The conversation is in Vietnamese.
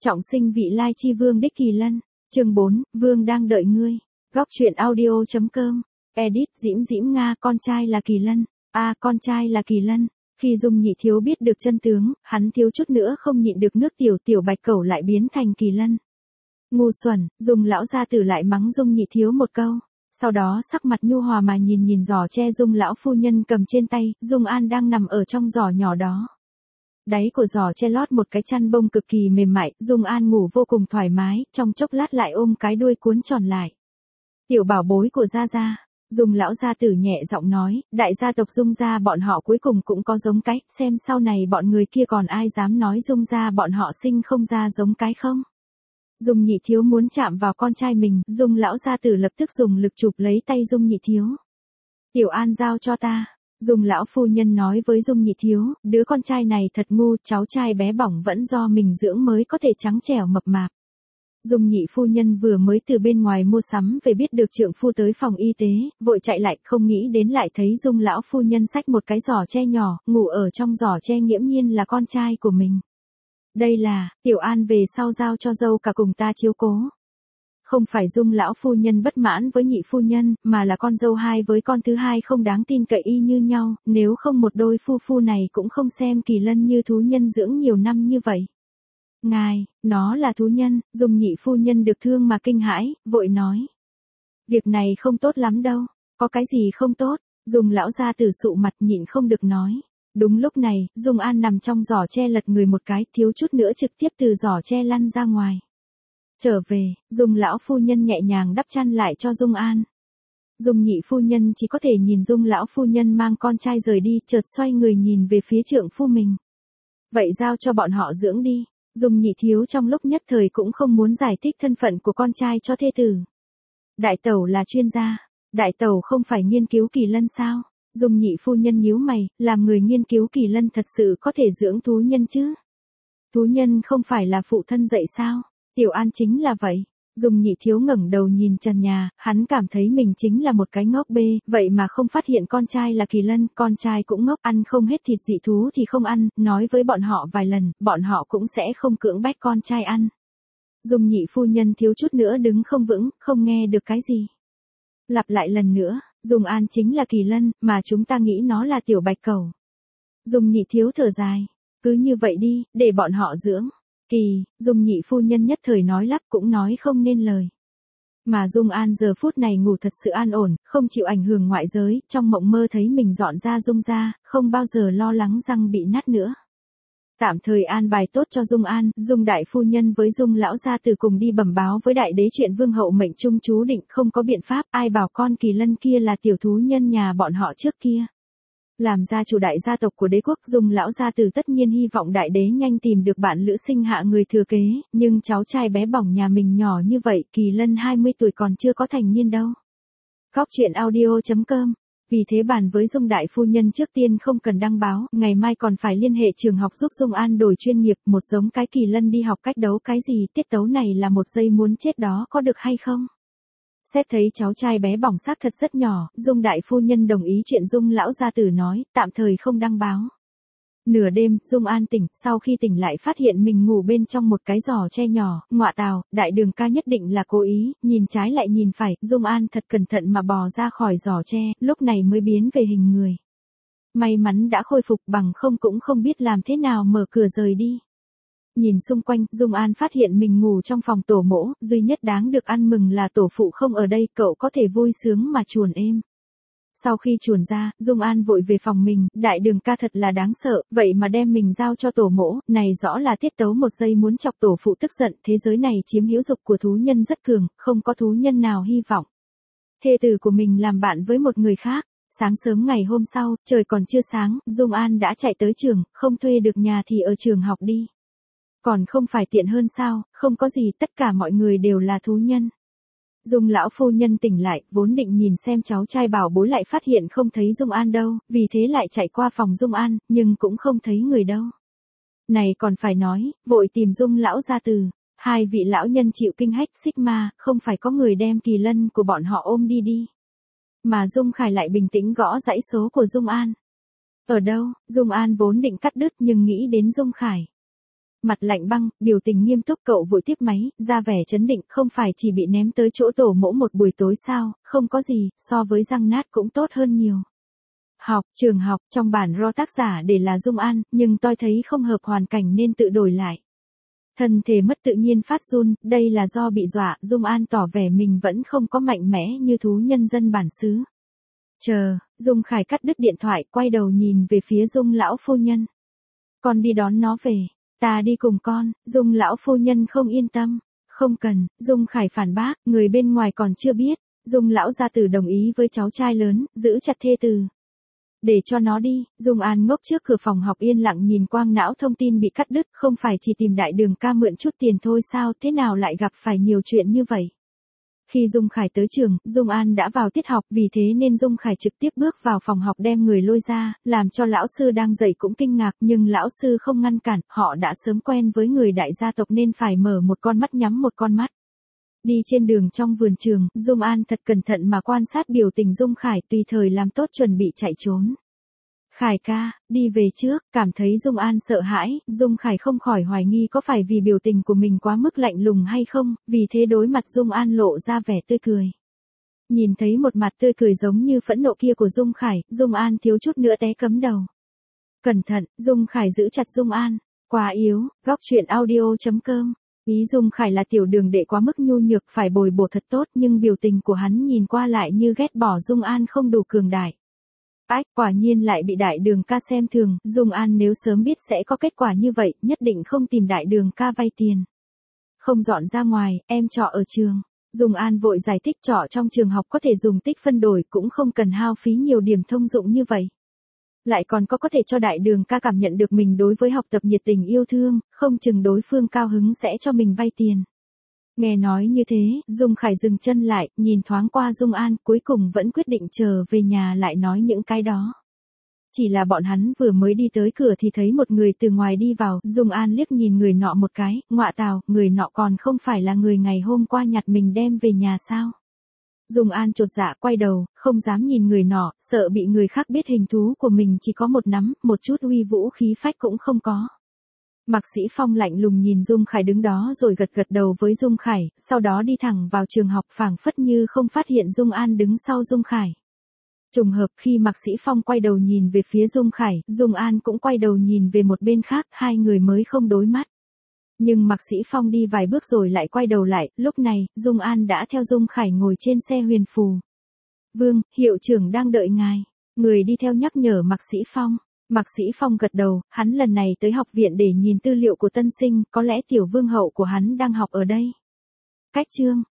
Trọng sinh vị lai chi vương đích Kỳ Lân. Chương 4, Vương đang đợi ngươi. Góc truyện audio.com. Edit Diễm Diễm Nga. Con trai là Kỳ Lân. Con trai là Kỳ Lân. Khi Dung Nhị Thiếu biết được chân tướng, hắn thiếu chút nữa không nhịn được nước tiểu bạch cẩu lại biến thành Kỳ Lân. Ngu xuẩn, Dung lão gia tử lại mắng Dung Nhị Thiếu một câu. Sau đó sắc mặt nhu hòa mà nhìn giỏ tre Dung lão phu nhân cầm trên tay, Dung An đang nằm ở trong giỏ nhỏ đó. Đáy của giỏ che lót một cái chăn bông cực kỳ mềm mại, Dung An ngủ vô cùng thoải mái, trong chốc lát lại ôm cái đuôi cuốn tròn lại. Tiểu bảo bối của Gia Gia, Dung lão gia tử nhẹ giọng nói, đại gia tộc Dung gia bọn họ cuối cùng cũng có giống cái, xem sau này bọn người kia còn ai dám nói Dung gia bọn họ sinh không ra giống cái không. Dung Nhị Thiếu muốn chạm vào con trai mình, Dung lão gia tử lập tức dùng lực chụp lấy tay Dung Nhị Thiếu. Tiểu An giao cho ta. Dung lão phu nhân nói với Dung Nhị Thiếu, đứa con trai này thật ngu, cháu trai bé bỏng vẫn do mình dưỡng mới có thể trắng trẻo mập mạp. Dung Nhị phu nhân vừa mới từ bên ngoài mua sắm về biết được trượng phu tới phòng y tế, vội chạy lại, không nghĩ đến lại thấy Dung lão phu nhân xách một cái giỏ tre nhỏ, ngủ ở trong giỏ tre nghiễm nhiên là con trai của mình. Đây là, Tiểu An về sau giao cho dâu cả cùng ta chiếu cố. Không phải Dung lão phu nhân bất mãn với Nhị phu nhân, mà là con dâu hai với con thứ hai không đáng tin cậy y như nhau, nếu không một đôi phu này cũng không xem Kỳ Lân như thú nhân dưỡng nhiều năm như vậy. Ngài, nó là thú nhân. Dung Nhị phu nhân được thương mà kinh hãi, vội nói. Việc này không tốt lắm đâu. Có cái gì không tốt? Dung lão gia tử sụ mặt nhịn không được nói. Đúng lúc này, Dung An nằm trong giỏ tre lật người một cái, thiếu chút nữa trực tiếp từ giỏ tre lăn ra ngoài. Trở về, Dung lão phu nhân nhẹ nhàng đắp chăn lại cho Dung An. Dung Nhị phu nhân chỉ có thể nhìn Dung lão phu nhân mang con trai rời đi, chợt xoay người nhìn về phía trượng phu mình. Vậy giao cho bọn họ dưỡng đi. Dung Nhị Thiếu trong lúc nhất thời cũng không muốn giải thích thân phận của con trai cho thê tử. Đại tẩu là chuyên gia. Đại tẩu không phải nghiên cứu Kỳ Lân sao? Dung Nhị phu nhân nhíu mày, làm người nghiên cứu Kỳ Lân thật sự có thể dưỡng thú nhân chứ? Thú nhân không phải là phụ thân dạy sao? Tiểu An chính là vậy. Dung Nhị Thiếu ngẩng đầu nhìn trần nhà, hắn cảm thấy mình chính là một cái ngốc bê, vậy mà không phát hiện con trai là Kỳ Lân, con trai cũng ngốc, ăn không hết thịt dị thú thì không ăn, nói với bọn họ vài lần, bọn họ cũng sẽ không cưỡng bách con trai ăn. Dung Nhị phu nhân thiếu chút nữa đứng không vững, không nghe được cái gì. Lặp lại lần nữa, Dung An chính là Kỳ Lân, mà chúng ta nghĩ nó là tiểu bạch cẩu. Dung Nhị Thiếu thở dài, cứ như vậy đi, để bọn họ dưỡng. Dung Nhị phu nhân nhất thời nói lắp cũng nói không nên lời. Mà Dung An giờ phút này ngủ thật sự an ổn, không chịu ảnh hưởng ngoại giới, trong mộng mơ thấy mình dọn ra Dung ra, không bao giờ lo lắng răng bị nát nữa. Tạm thời an bài tốt cho Dung An, Dung đại phu nhân với Dung lão gia tử cùng đi bẩm báo với đại đế chuyện vương hậu mệnh trung chú định, không có biện pháp, ai bảo con Kỳ Lân kia là tiểu thú nhân nhà bọn họ trước kia. Làm gia chủ đại gia tộc của đế quốc, Dung lão gia tử tất nhiên hy vọng đại đế nhanh tìm được bạn lữ sinh hạ người thừa kế, nhưng cháu trai bé bỏng nhà mình nhỏ như vậy, Kỳ Lân 20 tuổi còn chưa có thành niên đâu. Góc truyện audio.com. Vì thế bàn với Dung đại phu nhân trước tiên không cần đăng báo, ngày mai còn phải liên hệ trường học giúp Dung An đổi chuyên nghiệp, một giống cái Kỳ Lân đi học cách đấu cái gì, tiết tấu này là một giây muốn chết đó, có được hay không? Xét thấy cháu trai bé bỏng xác thật rất nhỏ, Dung đại phu nhân đồng ý chuyện Dung lão gia tử nói, tạm thời không đăng báo. Nửa đêm, Dung An tỉnh, sau khi tỉnh lại phát hiện mình ngủ bên trong một cái giỏ tre nhỏ, ngọa tào, đại đường ca nhất định là cố ý, nhìn trái lại nhìn phải, Dung An thật cẩn thận mà bò ra khỏi giỏ tre, lúc này mới biến về hình người. May mắn đã khôi phục, bằng không cũng không biết làm thế nào mở cửa rời đi. Nhìn xung quanh, Dung An phát hiện mình ngủ trong phòng tổ mẫu, duy nhất đáng được ăn mừng là tổ phụ không ở đây, cậu có thể vui sướng mà chuồn êm. Sau khi chuồn ra, Dung An vội về phòng mình, đại đường ca thật là đáng sợ, vậy mà đem mình giao cho tổ mẫu, này rõ là tiết tấu một giây muốn chọc tổ phụ tức giận, thế giới này chiếm hữu dục của thú nhân rất cường, không có thú nhân nào hy vọng. Thê tử của mình làm bạn với một người khác. Sáng sớm ngày hôm sau, trời còn chưa sáng, Dung An đã chạy tới trường, không thuê được nhà thì ở trường học đi. Còn không phải tiện hơn sao, không có gì, tất cả mọi người đều là thú nhân. Dung lão phu nhân tỉnh lại, vốn định nhìn xem cháu trai bảo bối lại phát hiện không thấy Dung An đâu, vì thế lại chạy qua phòng Dung An, nhưng cũng không thấy người đâu. Này còn phải nói, vội tìm Dung lão gia tử, hai vị lão nhân chịu kinh hách Sigma, không phải có người đem Kỳ Lân của bọn họ ôm đi. Mà Dung Khải lại bình tĩnh gõ dãy số của Dung An. Ở đâu? Dung An vốn định cắt đứt nhưng nghĩ đến Dung Khải. mặt lạnh băng, biểu tình nghiêm túc. Cậu vội tiếp máy, ra vẻ trấn định, không phải chỉ bị ném tới chỗ tổ mẫu một buổi tối sao, không có gì, so với răng nát cũng tốt hơn nhiều. Trường học, trong bản ro tác giả để là Dung An, nhưng tôi thấy không hợp hoàn cảnh nên tự đổi lại. Thân thể mất tự nhiên phát run, đây là do bị dọa. Dung An tỏ vẻ mình vẫn không có mạnh mẽ như thú nhân dân bản xứ. Dung Khải cắt đứt điện thoại, quay đầu nhìn về phía Dung lão phu nhân. Con đi đón nó về. Ta đi cùng con. Dung lão phu nhân không yên tâm. Không cần. Dung Khải phản bác, người bên ngoài còn chưa biết. Dung lão gia tử đồng ý với cháu trai lớn, giữ chặt thê tử. Để cho nó đi. Dung An ngốc trước cửa phòng học yên lặng nhìn quang não thông tin bị cắt đứt. Không phải chỉ tìm đại đường ca mượn chút tiền thôi sao, thế nào lại gặp phải nhiều chuyện như vậy. Khi Dung Khải tới trường, Dung An đã vào tiết học, vì thế nên Dung Khải trực tiếp bước vào phòng học đem người lôi ra, làm cho lão sư đang dạy cũng kinh ngạc, nhưng lão sư không ngăn cản, họ đã sớm quen với người đại gia tộc nên phải mở một con mắt nhắm một con mắt. Đi trên đường trong vườn trường, Dung An thật cẩn thận mà quan sát biểu tình Dung Khải, tùy thời làm tốt chuẩn bị chạy trốn. Khải ca, đi về trước. Cảm thấy Dung An sợ hãi, Dung Khải không khỏi hoài nghi có phải vì biểu tình của mình quá mức lạnh lùng hay không, vì thế đối mặt Dung An lộ ra vẻ tươi cười. Nhìn thấy một mặt tươi cười giống như phẫn nộ kia của Dung Khải, Dung An thiếu chút nữa té cấm đầu. Cẩn thận. Dung Khải giữ chặt Dung An. Quá yếu. Góc truyện audio.com. Ý Dung Khải là tiểu đường đệ quá mức nhu nhược, phải bồi bổ thật tốt, nhưng biểu tình của hắn nhìn qua lại như ghét bỏ Dung An không đủ cường đại. Quả nhiên lại bị đại đường ca xem thường. Dung An nếu sớm biết sẽ có kết quả như vậy, nhất định không tìm đại đường ca vay tiền. Không dọn ra ngoài, em trọ ở trường. Dung An vội giải thích trọ trong trường học có thể dùng tích phân đổi, cũng không cần hao phí nhiều điểm thông dụng như vậy. Lại còn có thể cho đại đường ca cảm nhận được mình đối với học tập nhiệt tình yêu thương, không chừng đối phương cao hứng sẽ cho mình vay tiền. Nghe nói như thế, Dung Khải dừng chân lại, nhìn thoáng qua Dung An, cuối cùng vẫn quyết định trở về nhà lại nói những cái đó. Chỉ là bọn hắn vừa mới đi tới cửa thì thấy một người từ ngoài đi vào, Dung An liếc nhìn người nọ một cái, ngọa tào, người nọ còn không phải là người ngày hôm qua nhặt mình đem về nhà sao? Dung An chột dạ quay đầu, không dám nhìn người nọ, sợ bị người khác biết hình thú của mình chỉ có một nắm, một chút uy vũ khí phách cũng không có. Mạc Sĩ Phong lạnh lùng nhìn Dung Khải đứng đó rồi gật gật đầu với Dung Khải, sau đó đi thẳng vào trường học, phảng phất như không phát hiện Dung An đứng sau Dung Khải. Trùng hợp, khi Mạc Sĩ Phong quay đầu nhìn về phía Dung Khải, Dung An cũng quay đầu nhìn về một bên khác, hai người mới không đối mắt. Nhưng Mạc Sĩ Phong đi vài bước rồi lại quay đầu lại, lúc này, Dung An đã theo Dung Khải ngồi trên xe huyền phù. Vương, hiệu trưởng đang đợi ngài. Người đi theo nhắc nhở Mạc Sĩ Phong. Mạc Sĩ Phong gật đầu, hắn lần này tới học viện để nhìn tư liệu của tân sinh, có lẽ tiểu vương hậu của hắn đang học ở đây. Cách chương.